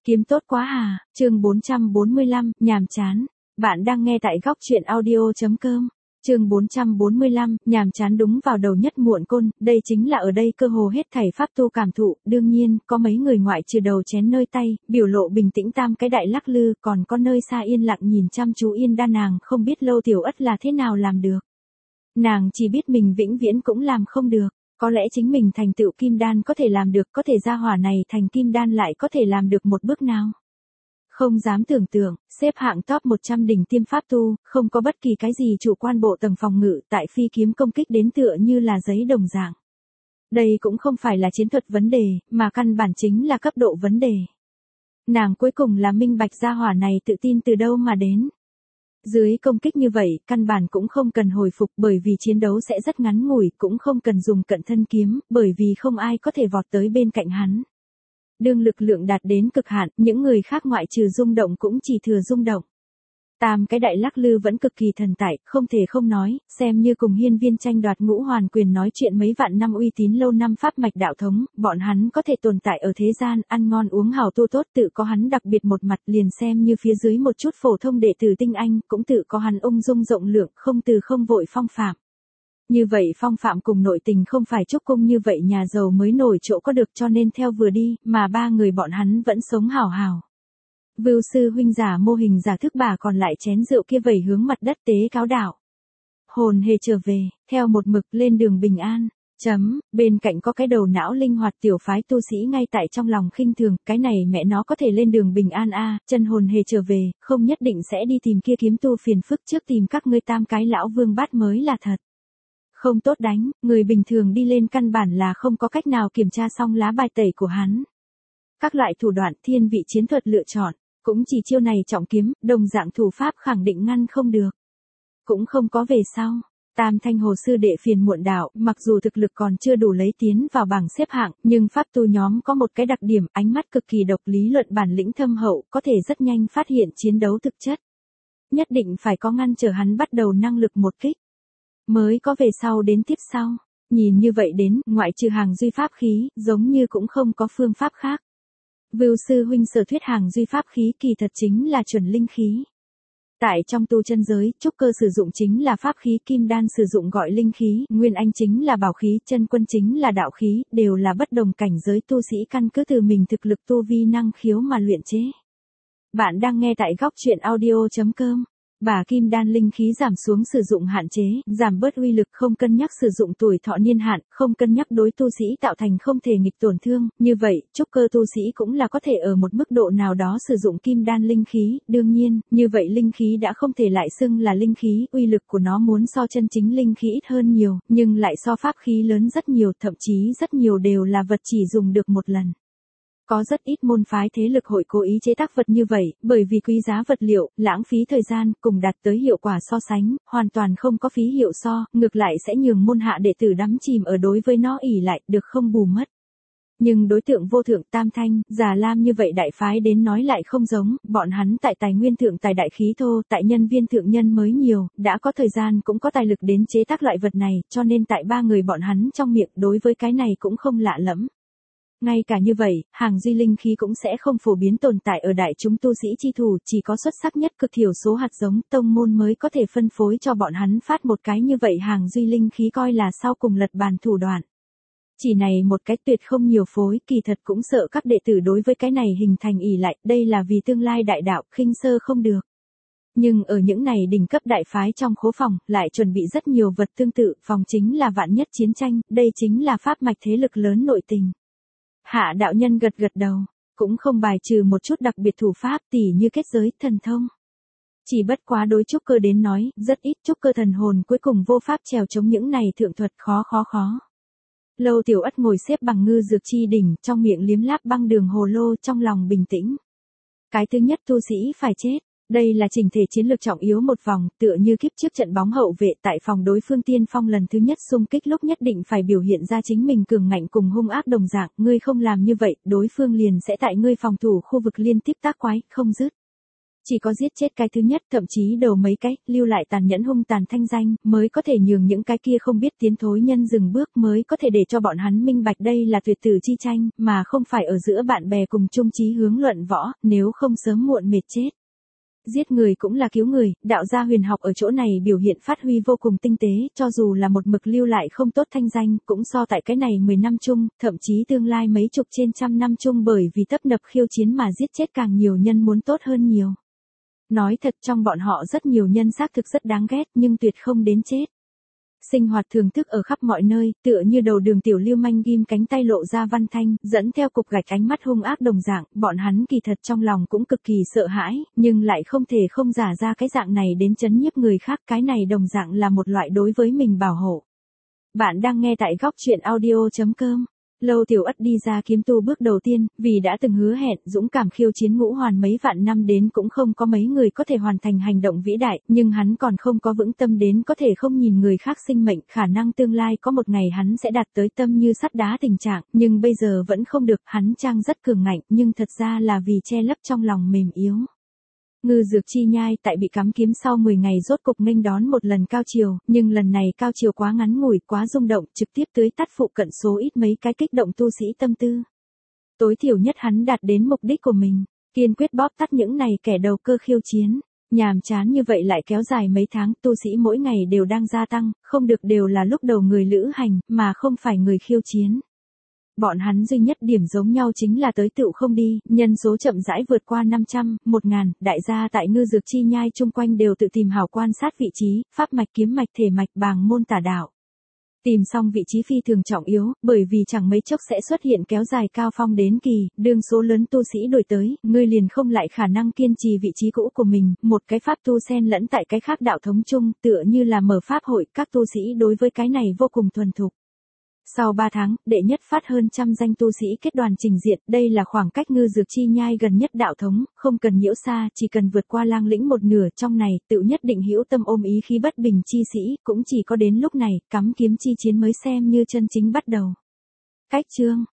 Kiếm tốt quá à, chương 445, nhàm chán. Bạn đang nghe tại góc truyện audio.com. Chương 445, nhàm chán đúng vào đầu nhất muộn côn, đây chính là ở đây cơ hồ hết thảy pháp tu cảm thụ, đương nhiên, có mấy người ngoại trừ đầu chén nơi tay, biểu lộ bình tĩnh tam cái đại lắc lư, còn có nơi xa yên lặng nhìn chăm chú yên đa nàng không biết Lâu Tiểu Ất là thế nào làm được. Nàng chỉ biết mình vĩnh viễn cũng làm không được. Có lẽ chính mình thành tựu kim đan có thể làm được, có thể gia hỏa này thành kim đan lại có thể làm được một bước nào. Không dám tưởng tượng, xếp hạng top 100 đỉnh tiêm pháp tu, không có bất kỳ cái gì chủ quan bộ tầng phòng ngự tại phi kiếm công kích đến tựa như là giấy đồng dạng. Đây cũng không phải là chiến thuật vấn đề, mà căn bản chính là cấp độ vấn đề. Nàng cuối cùng là minh bạch gia hỏa này tự tin từ đâu mà đến. Dưới công kích như vậy, căn bản cũng không cần hồi phục bởi vì chiến đấu sẽ rất ngắn ngủi, cũng không cần dùng cận thân kiếm, bởi vì không ai có thể vọt tới bên cạnh hắn. Đương lực lượng đạt đến cực hạn, những người khác ngoại trừ rung động cũng chỉ thừa rung động. Tam cái đại lắc lư vẫn cực kỳ thần tại, không thể không nói, xem như cùng hiên viên tranh đoạt ngũ hoàn quyền nói chuyện mấy vạn năm uy tín lâu năm pháp mạch đạo thống, bọn hắn có thể tồn tại ở thế gian, ăn ngon uống hào tu tốt tự có hắn đặc biệt một mặt liền xem như phía dưới một chút phổ thông đệ tử tinh anh, cũng tự có hắn ung dung rộng lượng, không từ không vội phong phạm. Như vậy phong phạm cùng nội tình không phải chúc cung như vậy nhà giàu mới nổi chỗ có được cho nên theo vừa đi, mà ba người bọn hắn vẫn sống hào hào. Vưu sư huynh giả mô hình giả thức bà còn lại chén rượu kia vẩy hướng mặt đất tế cáo đạo. Hồn hề trở về, theo một mực lên đường bình an. Bên cạnh có cái đầu não linh hoạt tiểu phái tu sĩ ngay tại trong lòng khinh thường, cái này mẹ nó có thể lên đường bình an a, chân hồn hề trở về, không nhất định sẽ đi tìm kia kiếm tu phiền phức trước tìm các ngươi tam cái lão vương bát mới là thật. Không tốt đánh, người bình thường đi lên căn bản là không có cách nào kiểm tra xong lá bài tẩy của hắn. Các loại thủ đoạn thiên vị chiến thuật lựa chọn, cũng chỉ chiêu này trọng kiếm, đồng dạng thủ pháp khẳng định ngăn không được. Cũng không có về sau. Tam thanh hồ sư đệ phiền muộn đạo, mặc dù thực lực còn chưa đủ lấy tiến vào bảng xếp hạng, nhưng pháp tu nhóm có một cái đặc điểm, ánh mắt cực kỳ độc lý luận bản lĩnh thâm hậu, có thể rất nhanh phát hiện chiến đấu thực chất. Nhất định phải có ngăn trở hắn bắt đầu năng lực một kích. Mới có về sau đến tiếp sau. Nhìn như vậy đến, ngoại trừ hàng duy pháp khí, giống như cũng không có phương pháp khác. Vưu sư huynh sở thuyết hàng duy pháp khí kỳ thật chính là chuẩn linh khí. Tại trong tu chân giới, trúc cơ sử dụng chính là pháp khí, kim đan sử dụng gọi linh khí, nguyên anh chính là bảo khí, chân quân chính là đạo khí, đều là bất đồng cảnh giới tu sĩ căn cứ từ mình thực lực tu vi năng khiếu mà luyện chế. Bạn đang nghe tại góc truyện audio.com. Bà kim đan linh khí giảm xuống sử dụng hạn chế, giảm bớt uy lực, không cân nhắc sử dụng tuổi thọ niên hạn, không cân nhắc đối tu sĩ tạo thành không thể nghịch tổn thương, như vậy, trúc cơ tu sĩ cũng là có thể ở một mức độ nào đó sử dụng kim đan linh khí, đương nhiên, như vậy linh khí đã không thể lại xưng là linh khí, uy lực của nó muốn so chân chính linh khí ít hơn nhiều, nhưng lại so pháp khí lớn rất nhiều, thậm chí rất nhiều đều là vật chỉ dùng được một lần. Có rất ít môn phái thế lực hội cố ý chế tác vật như vậy, bởi vì quý giá vật liệu, lãng phí thời gian, cùng đạt tới hiệu quả so sánh, hoàn toàn không có phí hiệu so, ngược lại sẽ nhường môn hạ đệ tử đắm chìm ở đối với nó ỷ lại, được không bù mất. Nhưng đối tượng vô thượng tam thanh, Già Lam như vậy đại phái đến nói lại không giống, bọn hắn tại tài nguyên thượng tài đại khí thô, tại nhân viên thượng nhân mới nhiều, đã có thời gian cũng có tài lực đến chế tác loại vật này, cho nên tại ba người bọn hắn trong miệng đối với cái này cũng không lạ lẫm. Ngay cả như vậy, hàng duy linh khí cũng sẽ không phổ biến tồn tại ở đại chúng tu sĩ chi thủ, chỉ có xuất sắc nhất cực thiểu số hạt giống tông môn mới có thể phân phối cho bọn hắn phát một cái như vậy hàng duy linh khí coi là sau cùng lật bàn thủ đoạn. Chỉ này một cái tuyệt không nhiều phối, kỳ thật cũng sợ các đệ tử đối với cái này hình thành ỷ lại, đây là vì tương lai đại đạo, khinh sơ không được. Nhưng ở những này đỉnh cấp đại phái trong khố phòng, lại chuẩn bị rất nhiều vật tương tự, phòng chính là vạn nhất chiến tranh, đây chính là pháp mạch thế lực lớn nội tình. Hạ đạo nhân gật gật đầu, cũng không bài trừ một chút đặc biệt thủ pháp tỉ như kết giới, thần thông. Chỉ bất quá đối trúc cơ đến nói, rất ít trúc cơ thần hồn cuối cùng vô pháp trèo chống những này thượng thuật khó. Lâu Tiểu Ất ngồi xếp bằng ngư dược chi đỉnh, trong miệng liếm láp băng đường hồ lô, trong lòng bình tĩnh. Cái thứ nhất tu sĩ phải chết. Đây là chỉnh thể chiến lược trọng yếu một vòng, tựa như kiếp trước trận bóng hậu vệ tại phòng đối phương tiên phong lần thứ nhất xung kích lúc nhất định phải biểu hiện ra chính mình cường ngạnh cùng hung ác đồng dạng, ngươi không làm như vậy, đối phương liền sẽ tại ngươi phòng thủ khu vực liên tiếp tác quái, không dứt. Chỉ có giết chết cái thứ nhất, thậm chí đầu mấy cái, lưu lại tàn nhẫn hung tàn thanh danh, mới có thể nhường những cái kia không biết tiến thối nhân dừng bước, mới có thể để cho bọn hắn minh bạch đây là tuyệt tử chi tranh, mà không phải ở giữa bạn bè cùng chung chí hướng luận võ, nếu không sớm muộn mệt chết. Giết người cũng là cứu người, đạo gia huyền học ở chỗ này biểu hiện phát huy vô cùng tinh tế, cho dù là một mực lưu lại không tốt thanh danh, cũng so tại cái này 10 năm chung, thậm chí tương lai mấy chục trên trăm năm chung bởi vì tấp nập khiêu chiến mà giết chết càng nhiều nhân muốn tốt hơn nhiều. Nói thật trong bọn họ rất nhiều nhân xác thực rất đáng ghét nhưng tuyệt không đến chết. Sinh hoạt thường thức ở khắp mọi nơi, tựa như đầu đường tiểu lưu manh ghim cánh tay lộ ra văn thanh, dẫn theo cục gạch ánh mắt hung ác đồng dạng, bọn hắn kỳ thật trong lòng cũng cực kỳ sợ hãi, nhưng lại không thể không giả ra cái dạng này đến chấn nhiếp người khác, cái này đồng dạng là một loại đối với mình bảo hộ. Bạn đang nghe tại góc truyện audio.com. Lâu Tiểu Ất đi ra kiếm tu bước đầu tiên, vì đã từng hứa hẹn dũng cảm khiêu chiến ngũ hoàn mấy vạn năm đến cũng không có mấy người có thể hoàn thành hành động vĩ đại, nhưng hắn còn không có vững tâm đến có thể không nhìn người khác sinh mệnh, khả năng tương lai có một ngày hắn sẽ đạt tới tâm như sắt đá tình trạng, nhưng bây giờ vẫn không được, hắn trang rất cường ngạnh, nhưng thật ra là vì che lấp trong lòng mềm yếu. Ngư Dược Chi Nhai tại bị cắm kiếm sau 10 ngày rốt cục nghênh đón một lần cao triều, nhưng lần này cao triều quá ngắn ngủi, quá rung động, trực tiếp tưới tắt phụ cận số ít mấy cái kích động tu sĩ tâm tư. Tối thiểu nhất hắn đạt đến mục đích của mình, kiên quyết bóp tắt những này kẻ đầu cơ khiêu chiến. Nhàm chán như vậy lại kéo dài mấy tháng, tu sĩ mỗi ngày đều đang gia tăng, không được đều là lúc đầu người lữ hành, mà không phải người khiêu chiến. Bọn hắn duy nhất điểm giống nhau chính là tới tựu không đi, nhân số chậm rãi vượt qua 500, 1000, đại gia tại Ngư Dược Chi Nhai chung quanh đều tự tìm hảo quan sát vị trí, pháp mạch kiếm mạch thể mạch bàng môn tả đạo. Tìm xong vị trí phi thường trọng yếu, bởi vì chẳng mấy chốc sẽ xuất hiện kéo dài cao phong đến kỳ, đương số lớn tu sĩ đổi tới, ngươi liền không lại khả năng kiên trì vị trí cũ của mình, một cái pháp tu xen lẫn tại cái khác đạo thống chung, tựa như là mở pháp hội, các tu sĩ đối với cái này vô cùng thuần thục. Sau 3 tháng, đệ nhất phát hơn trăm danh tu sĩ kết đoàn trình diện, đây là khoảng cách Ngư Dược Chi Nhai gần nhất đạo thống, không cần nhiễu xa, chỉ cần vượt qua lang lĩnh một nửa, trong này, tự nhất định hữu tâm ôm ý khí bất bình chi sĩ, cũng chỉ có đến lúc này, cắm kiếm chi chiến mới xem như chân chính bắt đầu. Cách chương